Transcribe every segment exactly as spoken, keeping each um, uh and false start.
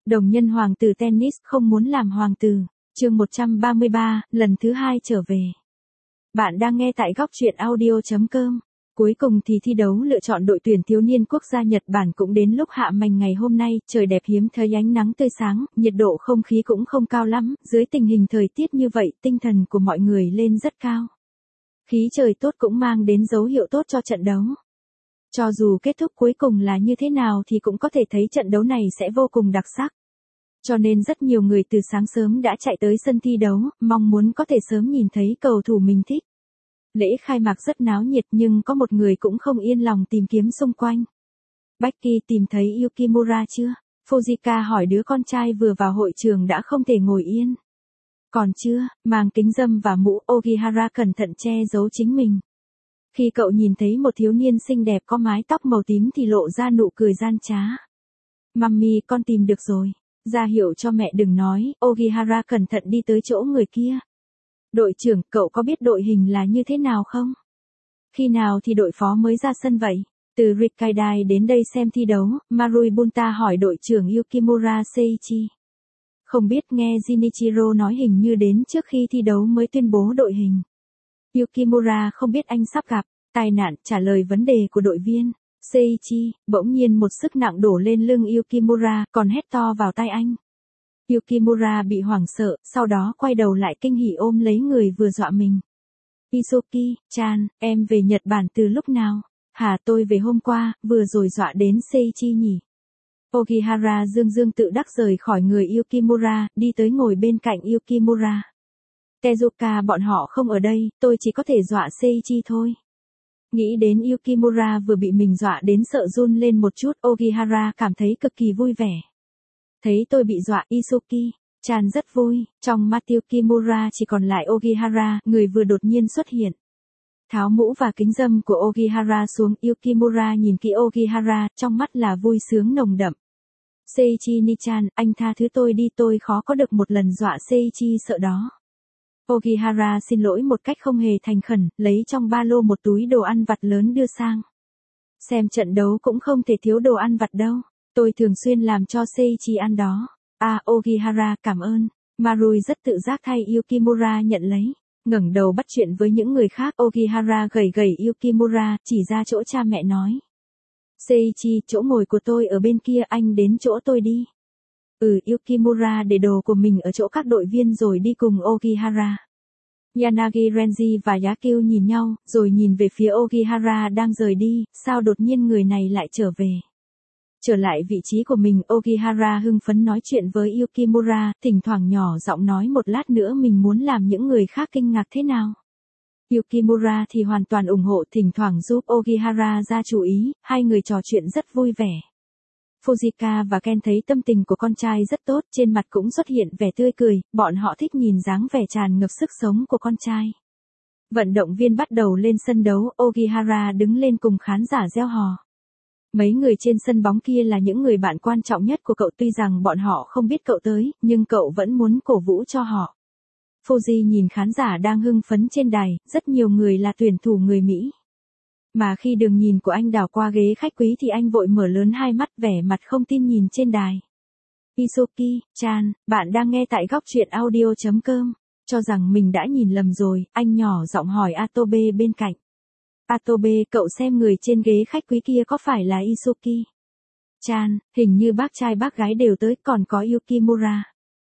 Đồng nhân hoàng tử tennis không muốn làm hoàng tử. Chương một trăm ba mươi ba, lần thứ hai trở về. Bạn đang nghe tại góc truyện audio chấm com. Cuối cùng thì thi đấu lựa chọn đội tuyển thiếu niên quốc gia Nhật Bản cũng đến lúc hạ màn ngày hôm nay, trời đẹp hiếm thấy ánh nắng tươi sáng, nhiệt độ không khí cũng không cao lắm, dưới tình hình thời tiết như vậy, tinh thần của mọi người lên rất cao. Khí trời tốt cũng mang đến dấu hiệu tốt cho trận đấu. Cho dù kết thúc cuối cùng là như thế nào thì cũng có thể thấy trận đấu này sẽ vô cùng đặc sắc. Cho nên rất nhiều người từ sáng sớm đã chạy tới sân thi đấu, mong muốn có thể sớm nhìn thấy cầu thủ mình thích. Lễ khai mạc rất náo nhiệt nhưng có một người cũng không yên lòng tìm kiếm xung quanh. Becky tìm thấy Yukimura chưa? Fujika hỏi đứa con trai vừa vào hội trường đã không thể ngồi yên. Còn chưa, mang kính râm và mũ, Ogihara cẩn thận che giấu chính mình. Khi cậu nhìn thấy một thiếu niên xinh đẹp có mái tóc màu tím thì lộ ra nụ cười gian trá. Mami, con tìm được rồi. Ra hiệu cho mẹ đừng nói, Ogihara cẩn thận đi tới chỗ người kia. Đội trưởng, cậu có biết đội hình là như thế nào không? Khi nào thì đội phó mới ra sân vậy? Từ Rikkaidai đến đây xem thi đấu, Marui Bunta hỏi đội trưởng Yukimura Seiichi. Không biết, nghe Jinichiro nói hình như đến trước khi thi đấu mới tuyên bố đội hình. Yukimura không biết anh sắp gặp tai nạn, trả lời vấn đề của đội viên. Seiichi, bỗng nhiên một sức nặng đổ lên lưng Yukimura, còn hét to vào tai anh. Yukimura bị hoảng sợ, sau đó quay đầu lại kinh hỉ ôm lấy người vừa dọa mình. Izuki-chan, em về Nhật Bản từ lúc nào? Hả, tôi về hôm qua, vừa rồi dọa đến Seiichi nhỉ? Ogihara dương dương tự đắc rời khỏi người Yukimura, đi tới ngồi bên cạnh Yukimura. Tezuka bọn họ không ở đây, tôi chỉ có thể dọa Seiichi thôi. Nghĩ đến Yukimura vừa bị mình dọa đến sợ run lên một chút, Ogihara cảm thấy cực kỳ vui vẻ. Thấy tôi bị dọa, Izuki-chan rất vui, trong mắt Yukimura chỉ còn lại Ogihara, người vừa đột nhiên xuất hiện. Tháo mũ và kính râm của Ogihara xuống, Yukimura nhìn kỹ Ogihara, trong mắt là vui sướng nồng đậm. Seiichi-ni-chan, anh tha thứ tôi đi, tôi khó có được một lần dọa Seiichi sợ đó. Ogihara xin lỗi một cách không hề thành khẩn, lấy trong ba lô một túi đồ ăn vặt lớn đưa sang. Xem trận đấu cũng không thể thiếu đồ ăn vặt đâu, tôi thường xuyên làm cho Seiichi ăn đó. À, Ogihara, cảm ơn. Marui rất tự giác thay Yukimura nhận lấy. Ngẩng đầu bắt chuyện với những người khác, Ogihara gầy gầy Yukimura, chỉ ra chỗ cha mẹ nói. Seiichi, chỗ ngồi của tôi ở bên kia, anh đến chỗ tôi đi. Ừ, Yukimura để đồ của mình ở chỗ các đội viên rồi đi cùng Ogihara. Yanagi Renji và Yakyu nhìn nhau, rồi nhìn về phía Ogihara đang rời đi, sao đột nhiên người này lại trở về. Trở lại vị trí của mình, Ogihara hưng phấn nói chuyện với Yukimura, thỉnh thoảng nhỏ giọng nói một lát nữa mình muốn làm những người khác kinh ngạc thế nào. Yukimura thì hoàn toàn ủng hộ, thỉnh thoảng giúp Ogihara ra chú ý, hai người trò chuyện rất vui vẻ. Fujika và Ken thấy tâm tình của con trai rất tốt, trên mặt cũng xuất hiện vẻ tươi cười, bọn họ thích nhìn dáng vẻ tràn ngập sức sống của con trai. Vận động viên bắt đầu lên sân đấu, Ogihara đứng lên cùng khán giả reo hò. Mấy người trên sân bóng kia là những người bạn quan trọng nhất của cậu, tuy rằng bọn họ không biết cậu tới, nhưng cậu vẫn muốn cổ vũ cho họ. Fuji nhìn khán giả đang hưng phấn trên đài, rất nhiều người là tuyển thủ người Mỹ. Mà khi đường nhìn của anh đảo qua ghế khách quý thì anh vội mở lớn hai mắt, vẻ mặt không tin nhìn trên đài. Izuki-chan, bạn đang nghe tại góc truyện audio chấm com. Cho rằng mình đã nhìn lầm rồi, anh nhỏ giọng hỏi Atobe bên cạnh. Atobe, cậu xem người trên ghế khách quý kia có phải là Izuki-chan, hình như bác trai bác gái đều tới, còn có Yukimura.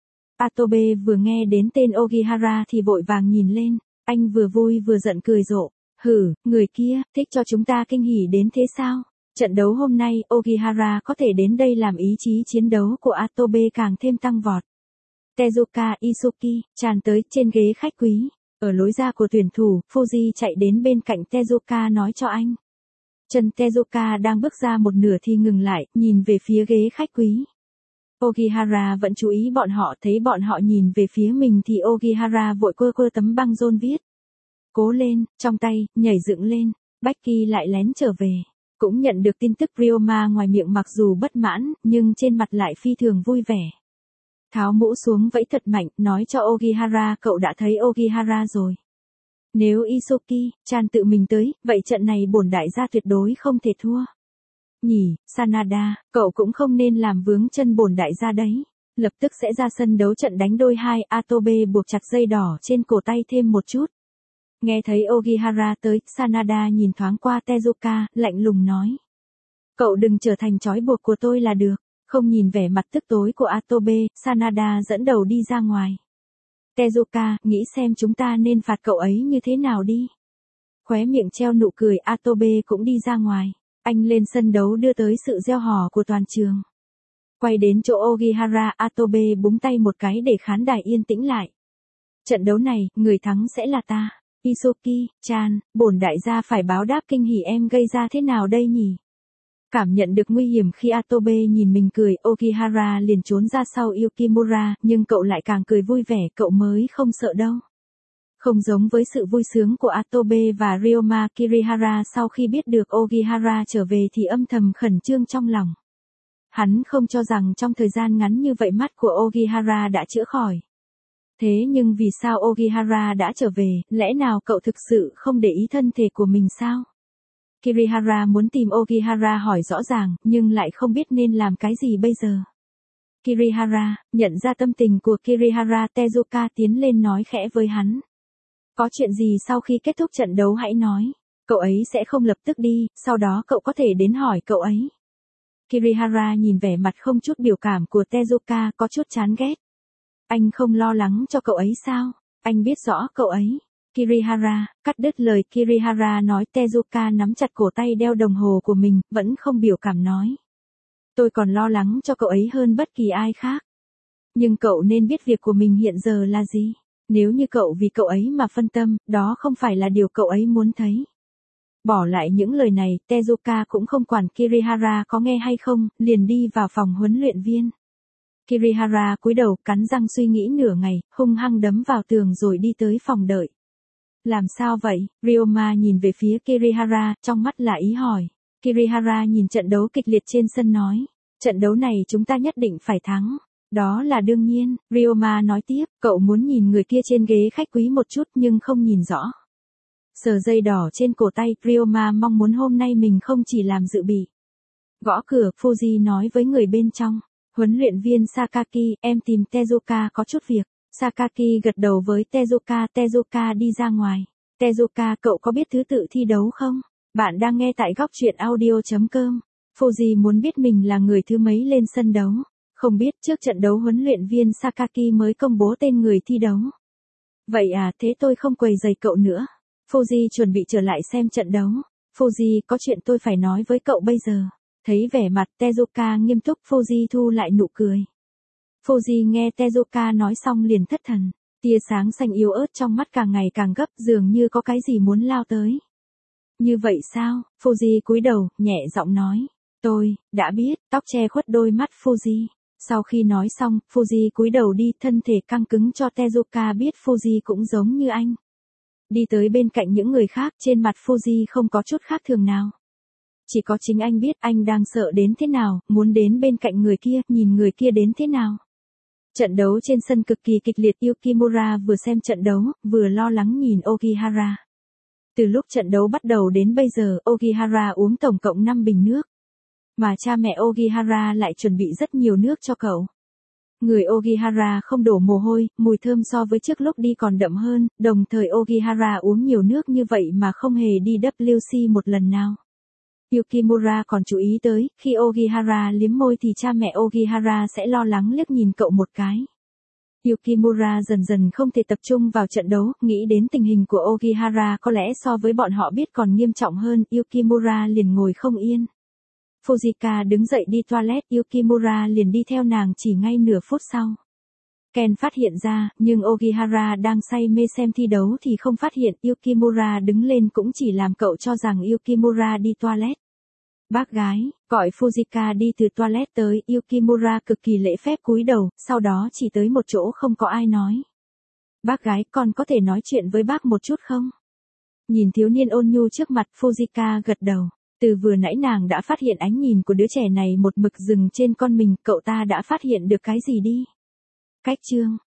Atobe vừa nghe đến tên Ogihara thì vội vàng nhìn lên, anh vừa vui vừa giận cười rộ. Hử, người kia, thích cho chúng ta kinh hỉ đến thế sao? Trận đấu hôm nay, Ogihara có thể đến đây làm ý chí chiến đấu của Atobe càng thêm tăng vọt. Tezuka Izuki-chan tới trên ghế khách quý. Ở lối ra của tuyển thủ, Fuji chạy đến bên cạnh Tezuka nói cho anh. Chân Tezuka đang bước ra một nửa thì ngừng lại, nhìn về phía ghế khách quý. Ogihara vẫn chú ý bọn họ, thấy bọn họ nhìn về phía mình thì Ogihara vội quơ quơ tấm băng rôn viết. Cố lên, trong tay, nhảy dựng lên. Becky lại lén trở về. Cũng nhận được tin tức Ryoma ngoài miệng mặc dù bất mãn, nhưng trên mặt lại phi thường vui vẻ. Tháo mũ xuống vẫy thật mạnh, nói cho Ogihara cậu đã thấy Ogihara rồi. Nếu Izuki-chan tự mình tới, vậy trận này bổn đại gia tuyệt đối không thể thua. Nhỉ, Sanada, cậu cũng không nên làm vướng chân bổn đại gia đấy. lập tức sẽ ra sân đấu trận đánh đôi hai. Atobe buộc chặt dây đỏ trên cổ tay thêm một chút. Nghe thấy Ogihara tới, Sanada nhìn thoáng qua Tezuka, lạnh lùng nói. Cậu đừng trở thành trói buộc của tôi là được. Không nhìn vẻ mặt tức tối của Atobe, Sanada dẫn đầu đi ra ngoài. Tezuka, nghĩ xem chúng ta nên phạt cậu ấy như thế nào đi. Khóe miệng treo nụ cười, Atobe cũng đi ra ngoài. Anh lên sân đấu đưa tới sự reo hò của toàn trường. Quay đến chỗ Ogihara, Atobe búng tay một cái để khán đài yên tĩnh lại. Trận đấu này, người thắng sẽ là ta. Isoki, chan, bổn đại gia phải báo đáp kinh hỉ em gây ra thế nào đây nhỉ? Cảm nhận được nguy hiểm khi Atobe nhìn mình cười, Ogihara liền trốn ra sau Yukimura, nhưng cậu lại càng cười vui vẻ, cậu mới không sợ đâu. Không giống với sự vui sướng của Atobe và Ryoma, Kirihara sau khi biết được Ogihara trở về thì âm thầm khẩn trương trong lòng. Hắn không cho rằng trong thời gian ngắn như vậy mắt của Ogihara đã chữa khỏi. Thế nhưng vì sao Ogihara đã trở về, lẽ nào cậu thực sự không để ý thân thể của mình sao? Kirihara muốn tìm Ogihara hỏi rõ ràng, nhưng lại không biết nên làm cái gì bây giờ. Kirihara, nhận ra tâm tình của Kirihara, Tezuka tiến lên nói khẽ với hắn. Có chuyện gì sau khi kết thúc trận đấu hãy nói. Cậu ấy sẽ không lập tức đi, sau đó cậu có thể đến hỏi cậu ấy. Kirihara nhìn vẻ mặt không chút biểu cảm của Tezuka có chút chán ghét. Anh không lo lắng cho cậu ấy sao? Anh biết rõ cậu ấy. Kirihara, cắt đứt lời Kirihara nói. Tezuka nắm chặt cổ tay đeo đồng hồ của mình, vẫn không biểu cảm nói. Tôi còn lo lắng cho cậu ấy hơn bất kỳ ai khác. Nhưng cậu nên biết việc của mình hiện giờ là gì. Nếu như cậu vì cậu ấy mà phân tâm, đó không phải là điều cậu ấy muốn thấy. Bỏ lại những lời này, Tezuka cũng không quản Kirihara có nghe hay không, liền đi vào phòng huấn luyện viên. Kirihara cúi đầu cắn răng suy nghĩ nửa ngày, hung hăng đấm vào tường rồi đi tới phòng đợi. Làm sao vậy? Ryoma nhìn về phía Kirihara, trong mắt là ý hỏi. Kirihara nhìn trận đấu kịch liệt trên sân nói. Trận đấu này chúng ta nhất định phải thắng. Đó là đương nhiên, Ryoma nói tiếp, cậu muốn nhìn người kia trên ghế khách quý một chút nhưng không nhìn rõ. Sờ dây đỏ trên cổ tay, Ryoma mong muốn hôm nay mình không chỉ làm dự bị. Gõ cửa, Fuji nói với người bên trong. Huấn luyện viên Sakaki, em tìm Tezuka có chút việc. Sakaki gật đầu với Tezuka, Tezuka đi ra ngoài. Tezuka, cậu có biết thứ tự thi đấu không? Bạn đang nghe tại góc truyện audio chấm com. Fuji muốn biết mình là người thứ mấy lên sân đấu. Không biết trước trận đấu huấn luyện viên Sakaki mới công bố tên người thi đấu. Vậy à, thế tôi không quấy rầy cậu nữa. Fuji chuẩn bị trở lại xem trận đấu. Fuji, có chuyện tôi phải nói với cậu bây giờ. Thấy vẻ mặt Tezuka nghiêm túc, Fuji thu lại nụ cười. Fuji nghe Tezuka nói xong liền thất thần. Tia sáng xanh yếu ớt trong mắt càng ngày càng gấp, dường như có cái gì muốn lao tới. Như vậy sao? Fuji cúi đầu, nhẹ giọng nói. Tôi, đã biết, tóc che khuất đôi mắt Fuji. Sau khi nói xong, Fuji cúi đầu đi, thân thể căng cứng cho Tezuka biết Fuji cũng giống như anh. Đi tới bên cạnh những người khác, trên mặt Fuji không có chút khác thường nào. Chỉ có chính anh biết anh đang sợ đến thế nào, muốn đến bên cạnh người kia, nhìn người kia đến thế nào. Trận đấu trên sân cực kỳ kịch liệt, Yukimura vừa xem trận đấu, vừa lo lắng nhìn Ogihara. Từ lúc trận đấu bắt đầu đến bây giờ, Ogihara uống tổng cộng năm bình nước. Mà cha mẹ Ogihara lại chuẩn bị rất nhiều nước cho cậu. Người Ogihara không đổ mồ hôi, mùi thơm so với trước lúc đi còn đậm hơn, đồng thời Ogihara uống nhiều nước như vậy mà không hề đi W C một lần nào. Yukimura còn chú ý tới, khi Ogihara liếm môi thì cha mẹ Ogihara sẽ lo lắng liếc nhìn cậu một cái. Yukimura dần dần không thể tập trung vào trận đấu, nghĩ đến tình hình của Ogihara có lẽ so với bọn họ biết còn nghiêm trọng hơn, Yukimura liền ngồi không yên. Fujika đứng dậy đi toilet, Yukimura liền đi theo nàng chỉ ngay nửa phút sau. Ken phát hiện ra, nhưng Ogihara đang say mê xem thi đấu thì không phát hiện, Yukimura đứng lên cũng chỉ làm cậu cho rằng Yukimura đi toilet. Bác gái, gọi Fujika đi từ toilet tới, Yukimura cực kỳ lễ phép cúi đầu, sau đó chỉ tới một chỗ không có ai nói. Bác gái, con có thể nói chuyện với bác một chút không? Nhìn thiếu niên ôn nhu trước mặt, Fujika gật đầu. Từ vừa nãy nàng đã phát hiện ánh nhìn của đứa trẻ này một mực dừng trên con mình, cậu ta đã phát hiện được cái gì đi? Cách chương,